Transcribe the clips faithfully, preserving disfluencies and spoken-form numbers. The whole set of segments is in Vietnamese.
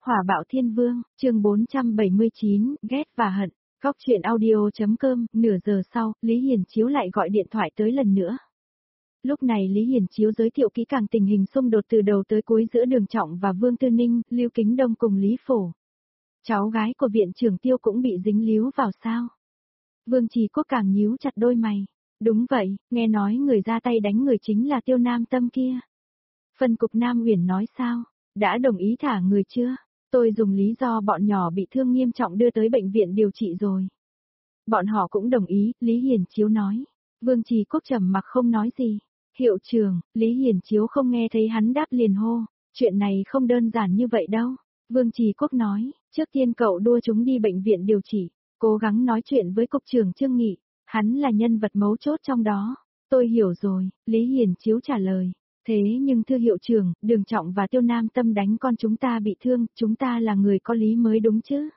Hỏa bạo thiên vương, chương bốn trăm bảy mươi chín, ghét và hận. Góc truyện audio.com, nửa giờ sau, Lý Hiền Chiếu lại gọi điện thoại tới lần nữa. Lúc này Lý Hiền Chiếu giới thiệu kỹ càng tình hình xung đột từ đầu tới cuối giữa Đường Trọng và Vương Tư Ninh, Lưu Kính Đông cùng Lý Phổ. Cháu gái của viện trưởng Tiêu cũng bị dính líu vào sao? Vương Trì Quốc càng nhíu chặt đôi mày. Đúng vậy, nghe nói người ra tay đánh người chính là Tiêu Nam Tâm kia. Phân cục Nam Uyển nói sao? Đã đồng ý thả người chưa? Tôi dùng lý do bọn nhỏ bị thương nghiêm trọng đưa tới bệnh viện điều trị rồi. Bọn họ cũng đồng ý, Lý Hiền Chiếu nói. Vương Trì Quốc trầm mặc không nói gì. Hiệu trưởng, Lý Hiền Chiếu không nghe thấy hắn đáp liền hô. Chuyện này không đơn giản như vậy đâu. Vương Trì Quốc nói, trước tiên cậu đua chúng đi bệnh viện điều trị, cố gắng nói chuyện với cục trưởng Trương Nghị. Hắn là nhân vật mấu chốt trong đó. Tôi hiểu rồi, Lý Hiền Chiếu trả lời. Thế nhưng thưa hiệu trưởng, Đường Trọng và Tiêu Nam Tâm đánh con chúng ta bị thương, chúng ta là người có lý mới đúng chứ?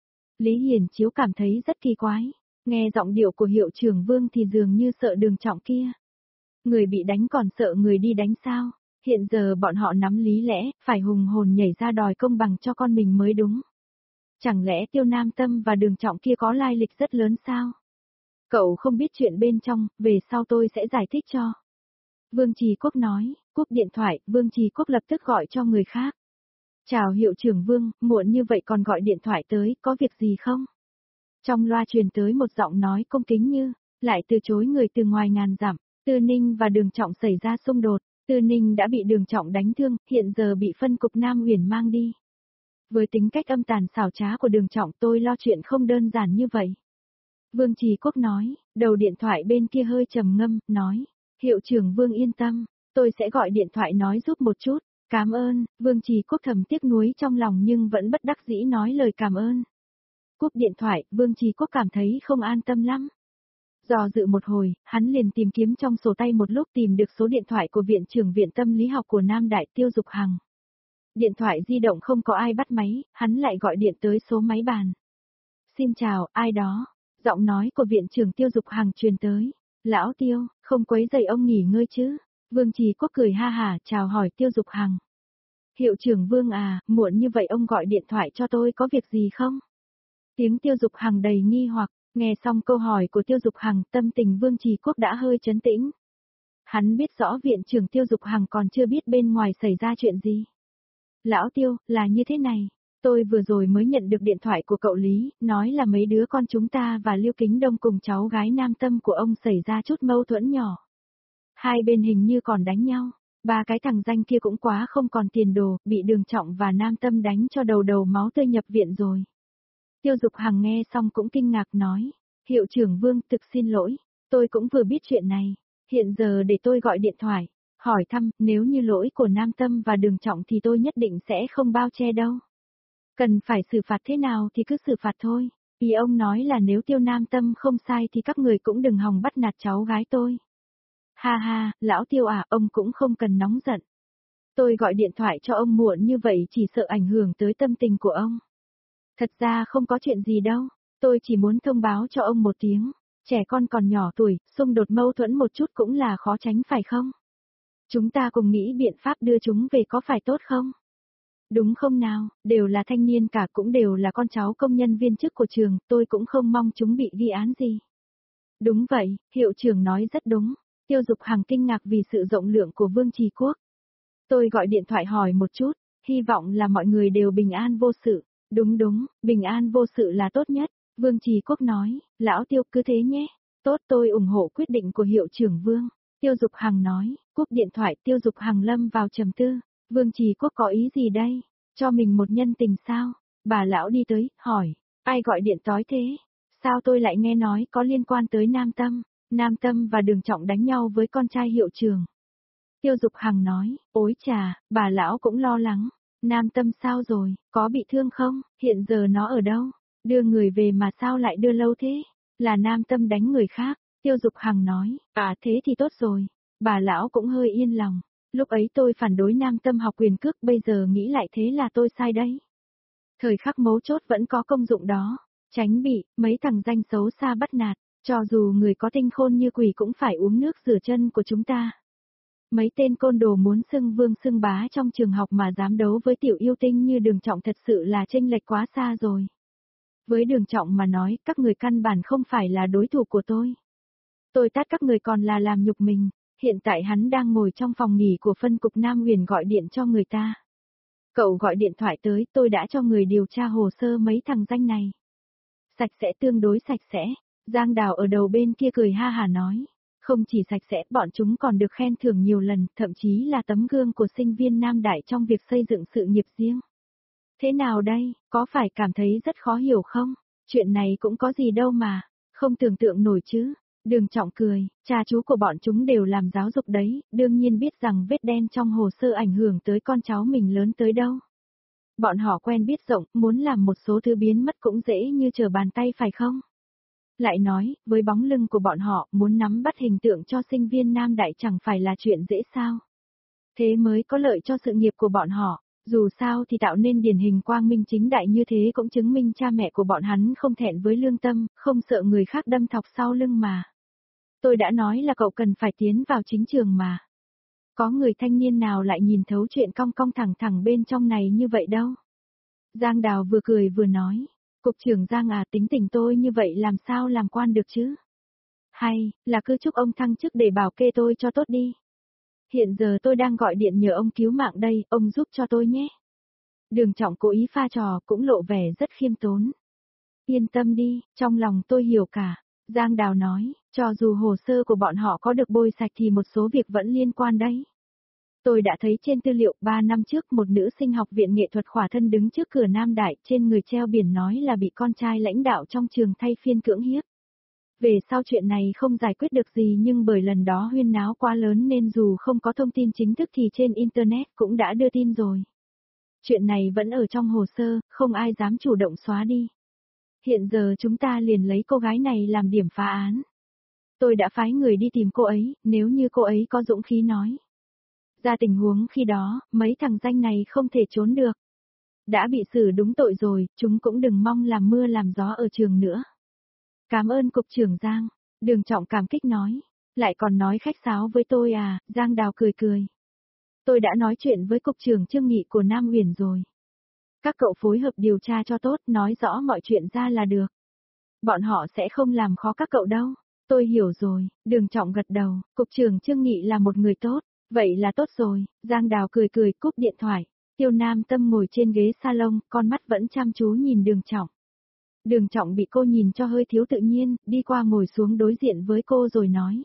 Lý Hiền Chiếu cảm thấy rất kỳ quái, nghe giọng điệu của hiệu trưởng Vương thì dường như sợ Đường Trọng kia. Người bị đánh còn sợ người đi đánh sao? Hiện giờ bọn họ nắm lý lẽ, phải hùng hồn nhảy ra đòi công bằng cho con mình mới đúng. Chẳng lẽ Tiêu Nam Tâm và Đường Trọng kia có lai lịch rất lớn sao? Cậu không biết chuyện bên trong, về sau tôi sẽ giải thích cho. Vương Trì Quốc nói, cúp điện thoại, Vương Trì Quốc lập tức gọi cho người khác. Chào hiệu trưởng Vương, muộn như vậy còn gọi điện thoại tới, có việc gì không? Trong loa truyền tới một giọng nói cung kính như, lại từ chối người từ ngoài ngàn dặm. Tư Ninh và Đường Trọng xảy ra xung đột, Tư Ninh đã bị Đường Trọng đánh thương, hiện giờ bị phân cục Nam Uyển mang đi. Với tính cách âm tàn xảo trá của Đường Trọng tôi lo chuyện không đơn giản như vậy. Vương Trì Quốc nói, đầu điện thoại bên kia hơi trầm ngâm, nói. Hiệu trưởng Vương yên tâm, tôi sẽ gọi điện thoại nói giúp một chút, cảm ơn, Vương Trì Quốc thầm tiếc nuối trong lòng nhưng vẫn bất đắc dĩ nói lời cảm ơn. Cúp điện thoại, Vương Trì Quốc cảm thấy không an tâm lắm. Dò dự một hồi, hắn liền tìm kiếm trong sổ tay một lúc tìm được số điện thoại của viện trưởng viện tâm lý học của Nam Đại Tiêu Dục Hằng. Điện thoại di động không có ai bắt máy, hắn lại gọi điện tới số máy bàn. Xin chào, ai đó, giọng nói của viện trưởng Tiêu Dục Hằng truyền tới. Lão Tiêu, không quấy rầy ông nghỉ ngơi chứ? Vương Trì Quốc cười ha hả chào hỏi Tiêu Dục Hằng. Hiệu trưởng Vương à, muộn như vậy ông gọi điện thoại cho tôi có việc gì không? Tiếng Tiêu Dục Hằng đầy nghi hoặc, nghe xong câu hỏi của Tiêu Dục Hằng tâm tình Vương Trì Quốc đã hơi trấn tĩnh. Hắn biết rõ viện trưởng Tiêu Dục Hằng còn chưa biết bên ngoài xảy ra chuyện gì. Lão Tiêu, là như thế này. Tôi vừa rồi mới nhận được điện thoại của cậu Lý, nói là mấy đứa con chúng ta và Lưu Kính Đông cùng cháu gái Nam Tâm của ông xảy ra chút mâu thuẫn nhỏ. Hai bên hình như còn đánh nhau, ba cái thằng danh kia cũng quá không còn tiền đồ, bị Đường Trọng và Nam Tâm đánh cho đầu đầu máu tươi nhập viện rồi. Tiêu Dục Hằng nghe xong cũng kinh ngạc nói, hiệu trưởng Vương thực xin lỗi, tôi cũng vừa biết chuyện này, hiện giờ để tôi gọi điện thoại, hỏi thăm, nếu như lỗi của Nam Tâm và Đường Trọng thì tôi nhất định sẽ không bao che đâu. Cần phải xử phạt thế nào thì cứ xử phạt thôi, vì ông nói là nếu Tiêu Nam Tâm không sai thì các người cũng đừng hòng bắt nạt cháu gái tôi. Ha ha, lão Tiêu à, ông cũng không cần nóng giận. Tôi gọi điện thoại cho ông muộn như vậy chỉ sợ ảnh hưởng tới tâm tình của ông. Thật ra không có chuyện gì đâu, tôi chỉ muốn thông báo cho ông một tiếng, trẻ con còn nhỏ tuổi, xung đột mâu thuẫn một chút cũng là khó tránh phải không? Chúng ta cùng nghĩ biện pháp đưa chúng về có phải tốt không? Đúng không nào, đều là thanh niên cả cũng đều là con cháu công nhân viên chức của trường, tôi cũng không mong chúng bị ghi án gì. Đúng vậy, hiệu trưởng nói rất đúng, Tiêu Dục Hằng kinh ngạc vì sự rộng lượng của Vương Trì Quốc. Tôi gọi điện thoại hỏi một chút, hy vọng là mọi người đều bình an vô sự. Đúng đúng, bình an vô sự là tốt nhất, Vương Trì Quốc nói, lão Tiêu cứ thế nhé, tốt tôi ủng hộ quyết định của hiệu trưởng Vương. Tiêu Dục Hằng nói, cúp điện thoại Tiêu Dục Hằng lâm vào trầm tư. Vương Trì Quốc có ý gì đây? Cho mình một nhân tình sao? Bà lão đi tới, hỏi, ai gọi điện tối thế? Sao tôi lại nghe nói có liên quan tới Nam Tâm? Nam Tâm và Đường Trọng đánh nhau với con trai hiệu trưởng. Tiêu Dục Hằng nói, ối chà, bà lão cũng lo lắng. Nam Tâm sao rồi, có bị thương không? Hiện giờ nó ở đâu? Đưa người về mà sao lại đưa lâu thế? Là Nam Tâm đánh người khác. Tiêu Dục Hằng nói, à thế thì tốt rồi. Bà lão cũng hơi yên lòng. Lúc ấy tôi phản đối Nam Tâm học quyền cước, bây giờ nghĩ lại thế là tôi sai đấy. Thời khắc mấu chốt vẫn có công dụng đó, tránh bị mấy thằng danh xấu xa bắt nạt, cho dù người có tinh khôn như quỷ cũng phải uống nước rửa chân của chúng ta. Mấy tên côn đồ muốn xưng vương xưng bá trong trường học mà dám đấu với tiểu yêu tinh như Đường Trọng thật sự là chênh lệch quá xa rồi. Với Đường Trọng mà nói, các người căn bản không phải là đối thủ của tôi. Tôi tát các người còn là làm nhục mình, hiện tại hắn đang ngồi trong phòng nghỉ của phân cục Nam Huyền gọi điện cho người ta. Cậu gọi điện thoại tới, tôi đã cho người điều tra hồ sơ mấy thằng danh này. Sạch sẽ, tương đối sạch sẽ. Giang Đào ở đầu bên kia cười ha hà nói. Không chỉ sạch sẽ, bọn chúng còn được khen thưởng nhiều lần, thậm chí là tấm gương của sinh viên Nam Đại trong việc xây dựng sự nghiệp riêng. Thế nào đây, có phải cảm thấy rất khó hiểu không? Chuyện này cũng có gì đâu mà, không tưởng tượng nổi chứ. Đường Trọng cười, cha chú của bọn chúng đều làm giáo dục đấy, đương nhiên biết rằng vết đen trong hồ sơ ảnh hưởng tới con cháu mình lớn tới đâu. Bọn họ quen biết rộng, muốn làm một số thứ biến mất cũng dễ như trở bàn tay phải không? Lại nói, với bóng lưng của bọn họ, muốn nắm bắt hình tượng cho sinh viên Nam Đại chẳng phải là chuyện dễ sao? Thế mới có lợi cho sự nghiệp của bọn họ. Dù sao thì tạo nên điển hình quang minh chính đại như thế cũng chứng minh cha mẹ của bọn hắn không thẹn với lương tâm, không sợ người khác đâm thọc sau lưng mà. Tôi đã nói là cậu cần phải tiến vào chính trường mà. Có người thanh niên nào lại nhìn thấu chuyện cong cong thẳng thẳng bên trong này như vậy đâu. Giang Đào vừa cười vừa nói, cục trưởng Giang à, tính tình tôi như vậy làm sao làm quan được chứ? Hay, là cứ chúc ông thăng chức để bảo kê tôi cho tốt đi. Hiện giờ tôi đang gọi điện nhờ ông cứu mạng đây, ông giúp cho tôi nhé. Đường Trọng cố ý pha trò cũng lộ vẻ rất khiêm tốn. Yên tâm đi, trong lòng tôi hiểu cả. Giang Đào nói, cho dù hồ sơ của bọn họ có được bôi sạch thì một số việc vẫn liên quan đấy. Tôi đã thấy trên tư liệu ba năm trước một nữ sinh học viện nghệ thuật khỏa thân đứng trước cửa Nam Đại trên người treo biển nói là bị con trai lãnh đạo trong trường thay phiên cưỡng hiếp. Về sau chuyện này không giải quyết được gì nhưng bởi lần đó huyên náo quá lớn nên dù không có thông tin chính thức thì trên Internet cũng đã đưa tin rồi. Chuyện này vẫn ở trong hồ sơ, không ai dám chủ động xóa đi. Hiện giờ chúng ta liền lấy cô gái này làm điểm phá án. Tôi đã phái người đi tìm cô ấy, nếu như cô ấy có dũng khí nói. Ra tình huống khi đó, mấy thằng danh này không thể trốn được. Đã bị xử đúng tội rồi, chúng cũng đừng mong làm mưa làm gió ở trường nữa. Cảm ơn cục trưởng Giang, Đường Trọng cảm kích nói. Lại còn nói khách sáo với tôi à, Giang Đào cười cười. Tôi đã nói chuyện với cục trưởng Trương Nghị của Nam Huyền rồi. Các cậu phối hợp điều tra cho tốt, nói rõ mọi chuyện ra là được. Bọn họ sẽ không làm khó các cậu đâu. Tôi hiểu rồi, Đường Trọng gật đầu, cục trưởng Trương Nghị là một người tốt. Vậy là tốt rồi, Giang Đào cười cười cúp điện thoại. Tiêu Nam Tâm ngồi trên ghế salon, con mắt vẫn chăm chú nhìn Đường Trọng. Đường Trọng bị cô nhìn cho hơi thiếu tự nhiên, đi qua ngồi xuống đối diện với cô rồi nói.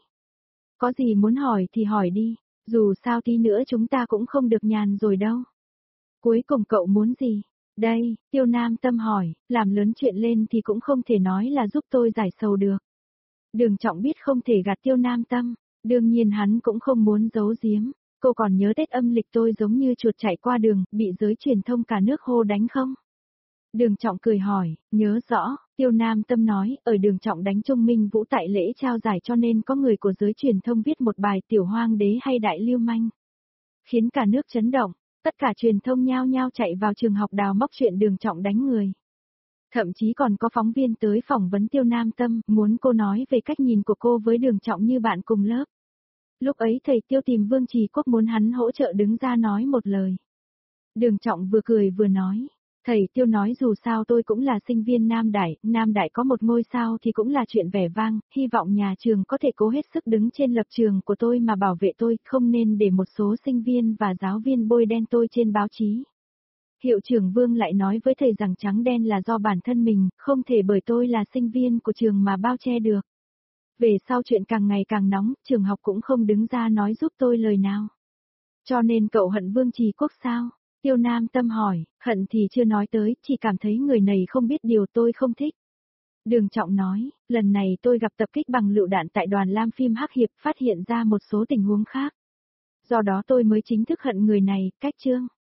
Có gì muốn hỏi thì hỏi đi, dù sao tí nữa chúng ta cũng không được nhàn rồi đâu. Cuối cùng cậu muốn gì? Đây, Tiêu Nam Tâm hỏi, làm lớn chuyện lên thì cũng không thể nói là giúp tôi giải sầu được. Đường Trọng biết không thể gạt Tiêu Nam Tâm, đương nhiên hắn cũng không muốn giấu giếm. Cô còn nhớ Tết âm lịch tôi giống như chuột chạy qua đường, bị giới truyền thông cả nước hô đánh không? Đường Trọng cười hỏi, nhớ rõ, Tiêu Nam Tâm nói, ở Đường Trọng đánh Trung Minh Vũ tại lễ trao giải cho nên có người của giới truyền thông viết một bài tiểu hoang đế hay đại lưu manh. Khiến cả nước chấn động, tất cả truyền thông nhao nhao chạy vào trường học đào móc chuyện Đường Trọng đánh người. Thậm chí còn có phóng viên tới phỏng vấn Tiêu Nam Tâm, muốn cô nói về cách nhìn của cô với Đường Trọng như bạn cùng lớp. Lúc ấy thầy Tiêu tìm Vương Trì Quốc muốn hắn hỗ trợ đứng ra nói một lời. Đường Trọng vừa cười vừa nói. Thầy Tiêu nói dù sao tôi cũng là sinh viên Nam Đại, Nam Đại có một ngôi sao thì cũng là chuyện vẻ vang, hy vọng nhà trường có thể cố hết sức đứng trên lập trường của tôi mà bảo vệ tôi, không nên để một số sinh viên và giáo viên bôi đen tôi trên báo chí. Hiệu trưởng Vương lại nói với thầy rằng trắng đen là do bản thân mình, không thể bởi tôi là sinh viên của trường mà bao che được. Về sau chuyện càng ngày càng nóng, trường học cũng không đứng ra nói giúp tôi lời nào. Cho nên cậu hận Vương Trì Quốc sao? Tiêu Nam Tâm hỏi, hận thì chưa nói tới, chỉ cảm thấy người này không biết điều tôi không thích. Đường Trọng nói, lần này tôi gặp tập kích bằng lựu đạn tại đoàn làm phim Hắc Hiệp, phát hiện ra một số tình huống khác. Do đó tôi mới chính thức hận người này, cách chương.